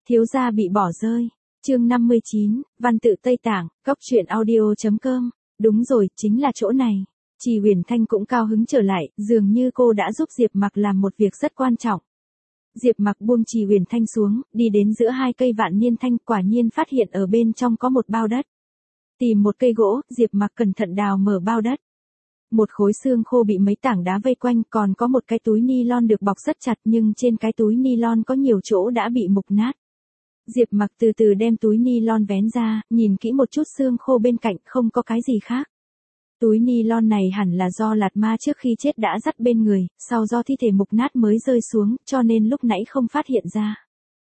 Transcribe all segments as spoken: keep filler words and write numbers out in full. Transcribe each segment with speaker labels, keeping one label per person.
Speaker 1: Thiếu gia bị bỏ rơi. Chương năm mươi chín, văn tự Tây Tạng, cóc truyện audio.com. Đúng rồi, chính là chỗ này. Trì Huyền Thanh cũng cao hứng trở lại, dường như cô đã giúp Diệp Mặc làm một việc rất quan trọng. Diệp Mặc buông Trì Huyền Thanh xuống, đi đến giữa hai cây vạn niên thanh, quả nhiên phát hiện ở bên trong có một bao đất. Tìm một cây gỗ, Diệp Mặc cẩn thận đào mở bao đất. Một khối xương khô bị mấy tảng đá vây quanh, còn có một cái túi ni lon được bọc rất chặt, nhưng trên cái túi ni lon có nhiều chỗ đã bị mục nát. Diệp Mặc từ từ đem túi ni lon vén ra, nhìn kỹ một chút xương khô bên cạnh, không có cái gì khác. Túi ni lon này hẳn là do Lạt Ma trước khi chết đã dắt bên người, sau do thi thể mục nát mới rơi xuống, cho nên lúc nãy không phát hiện ra.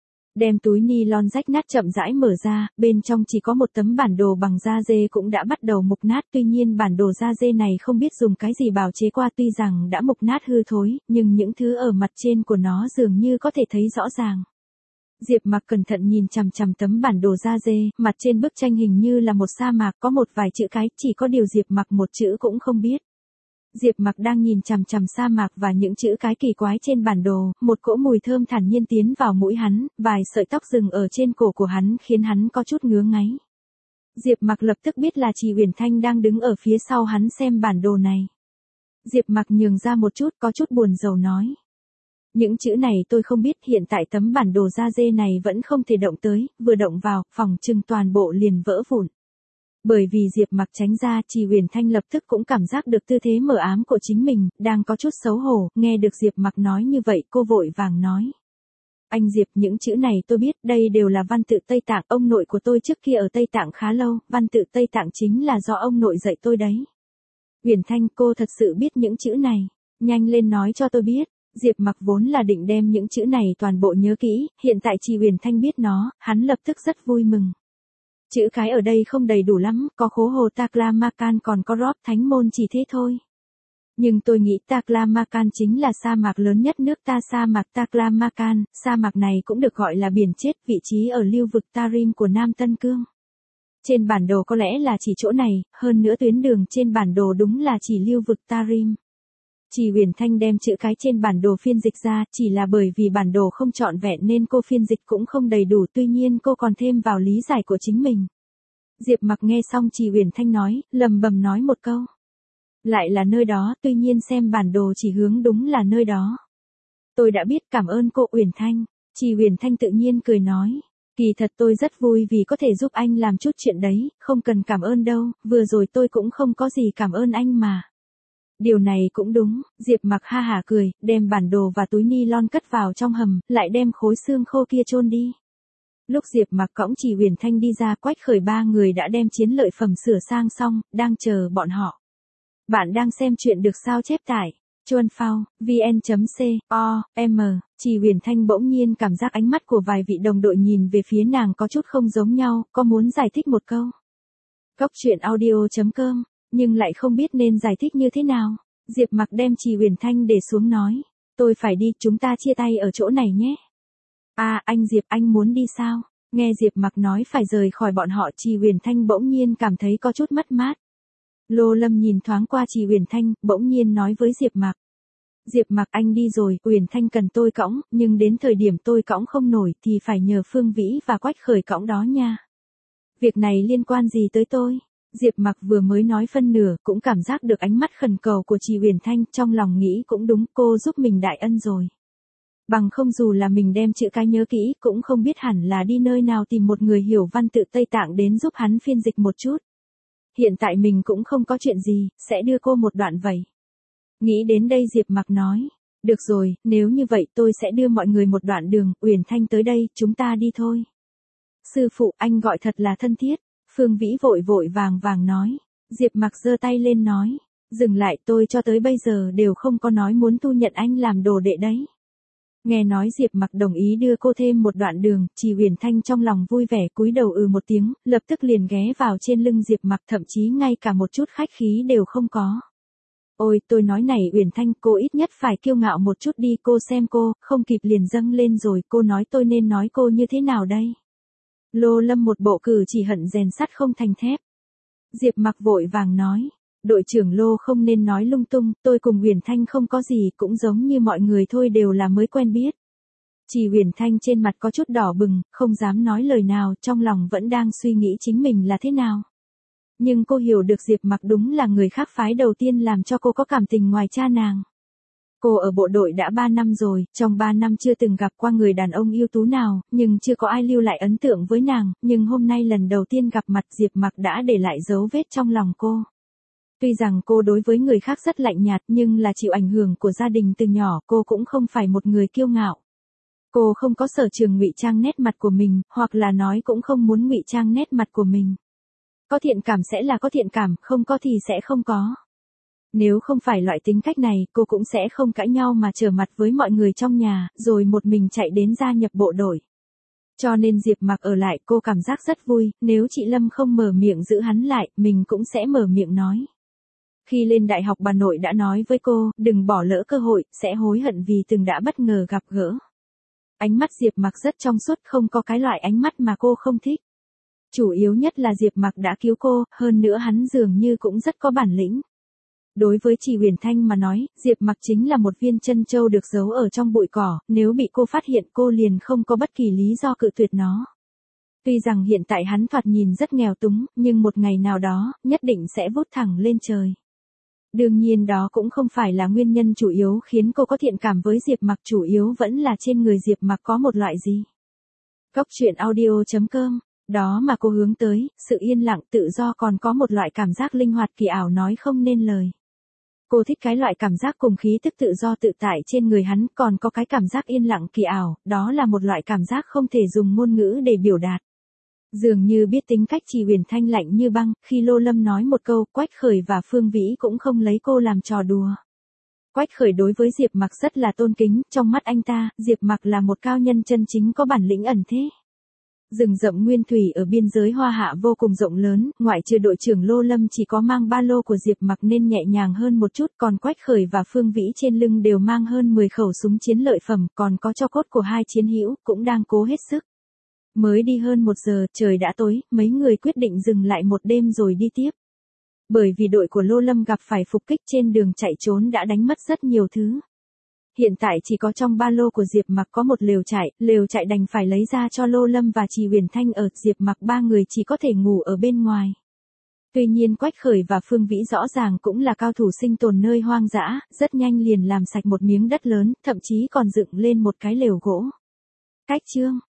Speaker 1: Đem túi ni lon rách nát chậm rãi mở ra, bên trong chỉ có một tấm bản đồ bằng da dê cũng đã bắt đầu mục nát, tuy nhiên bản đồ da dê này không biết dùng cái gì bào chế qua, tuy rằng đã mục nát hư thối, nhưng những thứ ở mặt trên của nó dường như có thể thấy rõ ràng. Diệp Mặc cẩn thận nhìn chằm chằm tấm bản đồ da dê, mặt trên bức tranh hình như là một sa mạc, có một vài chữ cái, chỉ có điều Diệp Mặc một chữ cũng không biết. Diệp Mặc đang nhìn chằm chằm sa mạc và những chữ cái kỳ quái trên bản đồ, một cỗ mùi thơm thản nhiên tiến vào mũi hắn, vài sợi tóc dừng ở trên cổ của hắn khiến hắn có chút ngứa ngáy. Diệp Mặc lập tức biết là Trì Huyền Thanh đang đứng ở phía sau hắn xem bản đồ này. Diệp Mặc nhường ra một chút, có chút buồn rầu nói. Những chữ này tôi không biết, hiện tại tấm bản đồ da dê này vẫn không thể động tới, vừa động vào, phòng trừng toàn bộ liền vỡ vụn. Bởi vì Diệp Mặc tránh ra, Trì Huyền Thanh lập tức cũng cảm giác được tư thế mờ ám của chính mình, đang có chút xấu hổ, nghe được Diệp Mặc nói như vậy, cô vội vàng nói. Anh Diệp, những chữ này tôi biết, đây đều là văn tự Tây Tạng, ông nội của tôi trước kia ở Tây Tạng khá lâu, văn tự Tây Tạng chính là do ông nội dạy tôi đấy. Huyền Thanh, cô thật sự biết những chữ này, nhanh lên nói cho tôi biết. Diệp Mặc vốn là định đem những chữ này toàn bộ nhớ kỹ, hiện tại Trì Huyền Thanh biết nó, hắn lập tức rất vui mừng. Chữ cái ở đây không đầy đủ lắm, có khố hồ Taklamakan còn có Rob Thánh Môn chỉ thế thôi. Nhưng tôi nghĩ Taklamakan chính là sa mạc lớn nhất nước ta, sa mạc Taklamakan, sa mạc này cũng được gọi là biển chết, vị trí ở lưu vực Tarim của Nam Tân Cương. Trên bản đồ có lẽ là chỉ chỗ này, hơn nữa tuyến đường trên bản đồ đúng là chỉ lưu vực Tarim. Trì Huyền Thanh đem chữ cái trên bản đồ phiên dịch ra, chỉ là bởi vì bản đồ không trọn vẹn nên cô phiên dịch cũng không đầy đủ, tuy nhiên cô còn thêm vào lý giải của chính mình. Diệp Mặc nghe xong Trì Huyền Thanh nói, lầm bầm nói một câu. Lại là nơi đó, tuy nhiên xem bản đồ chỉ hướng đúng là nơi đó. Tôi đã biết, cảm ơn cô Huyền Thanh. Trì Huyền Thanh tự nhiên cười nói. Kỳ thật tôi rất vui vì có thể giúp anh làm chút chuyện đấy, không cần cảm ơn đâu, vừa rồi tôi cũng không có gì cảm ơn anh mà. Điều này cũng đúng, Diệp Mặc ha hả cười, đem bản đồ và túi ni lon cất vào trong hầm, lại đem khối xương khô kia chôn đi. Lúc Diệp Mặc cõng Trì Huyền Thanh đi ra, Quách Khởi ba người đã đem chiến lợi phẩm sửa sang xong, đang chờ bọn họ. Bạn đang xem chuyện được sao chép tải, chuan phao, vn.com, Trì Huyền Thanh bỗng nhiên cảm giác ánh mắt của vài vị đồng đội nhìn về phía nàng có chút không giống nhau, có muốn giải thích một câu. Cóc truyện audio.com. Nhưng lại không biết nên giải thích như thế nào. Diệp Mặc đem Trì Huyền Thanh để xuống nói. Tôi phải đi, chúng ta chia tay ở chỗ này nhé. À, anh Diệp, anh muốn đi sao? Nghe Diệp Mặc nói phải rời khỏi bọn họ, Trì Huyền Thanh bỗng nhiên cảm thấy có chút mất mát. Lô Lâm nhìn thoáng qua Trì Huyền Thanh, bỗng nhiên nói với Diệp Mặc. Diệp Mặc, anh đi rồi, Huyền Thanh cần tôi cõng, nhưng đến thời điểm tôi cõng không nổi thì phải nhờ Phương Vĩ và Quách Khởi cõng đó nha. Việc này liên quan gì tới tôi? Diệp Mặc vừa mới nói phân nửa, cũng cảm giác được ánh mắt khẩn cầu của Trì Huyền Thanh, trong lòng nghĩ cũng đúng, cô giúp mình đại ân rồi. Bằng không dù là mình đem chữ cái nhớ kỹ, cũng không biết hẳn là đi nơi nào tìm một người hiểu văn tự Tây Tạng đến giúp hắn phiên dịch một chút. Hiện tại mình cũng không có chuyện gì, sẽ đưa cô một đoạn vậy. Nghĩ đến đây Diệp Mặc nói, được rồi, nếu như vậy tôi sẽ đưa mọi người một đoạn đường, Huyền Thanh tới đây, chúng ta đi thôi. Sư phụ, anh gọi thật là thân thiết. Phương Vĩ vội vội vàng vàng nói. Diệp Mặc giơ tay lên nói. Dừng lại, tôi cho tới bây giờ đều không có nói muốn thu nhận anh làm đồ đệ đấy. Nghe nói Diệp Mặc đồng ý đưa cô thêm một đoạn đường, Trì Huyền Thanh trong lòng vui vẻ cúi đầu ừ một tiếng, lập tức liền ghé vào trên lưng Diệp Mặc, thậm chí ngay cả một chút khách khí đều không có. Ôi, tôi nói này Huyền Thanh, cô ít nhất phải kiêu ngạo một chút đi, cô xem cô, không kịp liền dâng lên rồi, cô nói tôi nên nói cô như thế nào đây? Lô Lâm một bộ cử chỉ hận rèn sắt không thành thép. Diệp Mặc vội vàng nói, đội trưởng Lô không nên nói lung tung, tôi cùng Huyền Thanh không có gì, cũng giống như mọi người thôi, đều là mới quen biết. Trì Huyền Thanh trên mặt có chút đỏ bừng, không dám nói lời nào, trong lòng vẫn đang suy nghĩ chính mình là thế nào. Nhưng cô hiểu được Diệp Mặc đúng là người khác phái đầu tiên làm cho cô có cảm tình ngoài cha nàng. Cô ở bộ đội đã ba năm rồi, trong ba năm chưa từng gặp qua người đàn ông ưu tú nào, nhưng chưa có ai lưu lại ấn tượng với nàng, nhưng hôm nay lần đầu tiên gặp mặt Diệp Mặc đã để lại dấu vết trong lòng cô. Tuy rằng cô đối với người khác rất lạnh nhạt nhưng là chịu ảnh hưởng của gia đình từ nhỏ, cô cũng không phải một người kiêu ngạo. Cô không có sở trường ngụy trang nét mặt của mình, hoặc là nói cũng không muốn ngụy trang nét mặt của mình. Có thiện cảm sẽ là có thiện cảm, không có thì sẽ không có. Nếu không phải loại tính cách này, cô cũng sẽ không cãi nhau mà trở mặt với mọi người trong nhà, rồi một mình chạy đến gia nhập bộ đội. Cho nên Diệp Mặc ở lại, cô cảm giác rất vui, nếu chị Lâm không mở miệng giữ hắn lại, mình cũng sẽ mở miệng nói. Khi lên đại học bà nội đã nói với cô, đừng bỏ lỡ cơ hội, sẽ hối hận vì từng đã bất ngờ gặp gỡ. Ánh mắt Diệp Mặc rất trong suốt, không có cái loại ánh mắt mà cô không thích. Chủ yếu nhất là Diệp Mặc đã cứu cô, hơn nữa hắn dường như cũng rất có bản lĩnh. Đối với Trì Huyền Thanh mà nói, Diệp Mặc chính là một viên trân châu được giấu ở trong bụi cỏ, nếu bị cô phát hiện cô liền không có bất kỳ lý do cự tuyệt nó. Tuy rằng hiện tại hắn thoạt nhìn rất nghèo túng, nhưng một ngày nào đó, nhất định sẽ vút thẳng lên trời. Đương nhiên đó cũng không phải là nguyên nhân chủ yếu khiến cô có thiện cảm với Diệp Mặc, chủ yếu vẫn là trên người Diệp Mặc có một loại gì. Cốc truyện audio chấm com, đó mà cô hướng tới, sự yên lặng tự do, còn có một loại cảm giác linh hoạt kỳ ảo nói không nên lời. Cô thích cái loại cảm giác cùng khí tức tự do tự tại trên người hắn, còn có cái cảm giác yên lặng kỳ ảo, đó là một loại cảm giác không thể dùng ngôn ngữ để biểu đạt. Dường như biết tính cách Trì Huyền Thanh lạnh như băng, khi Lô Lâm nói một câu, Quách Khởi và Phương Vĩ cũng không lấy cô làm trò đùa. Quách Khởi đối với Diệp Mặc rất là tôn kính, trong mắt anh ta, Diệp Mặc là một cao nhân chân chính có bản lĩnh ẩn thế. Rừng rậm nguyên thủy ở biên giới Hoa Hạ vô cùng rộng lớn, ngoại trừ đội trưởng Lô Lâm chỉ có mang ba lô của Diệp Mặc nên nhẹ nhàng hơn một chút, còn Quách Khởi và Phương Vĩ trên lưng đều mang hơn mười khẩu súng chiến lợi phẩm, còn có tro cốt của hai chiến hữu, cũng đang cố hết sức. Mới đi hơn một giờ, trời đã tối, mấy người quyết định dừng lại một đêm rồi đi tiếp. Bởi vì đội của Lô Lâm gặp phải phục kích, trên đường chạy trốn đã đánh mất rất nhiều thứ. Hiện tại chỉ có trong ba lô của Diệp Mặc có một lều trại, lều trại đành phải lấy ra cho Lô Lâm và Trì Huyền Thanh ở, Diệp Mặc ba người chỉ có thể ngủ ở bên ngoài. Tuy nhiên Quách Khởi và Phương Vĩ rõ ràng cũng là cao thủ sinh tồn nơi hoang dã, rất nhanh liền làm sạch một miếng đất lớn, thậm chí còn dựng lên một cái lều gỗ. Cách chương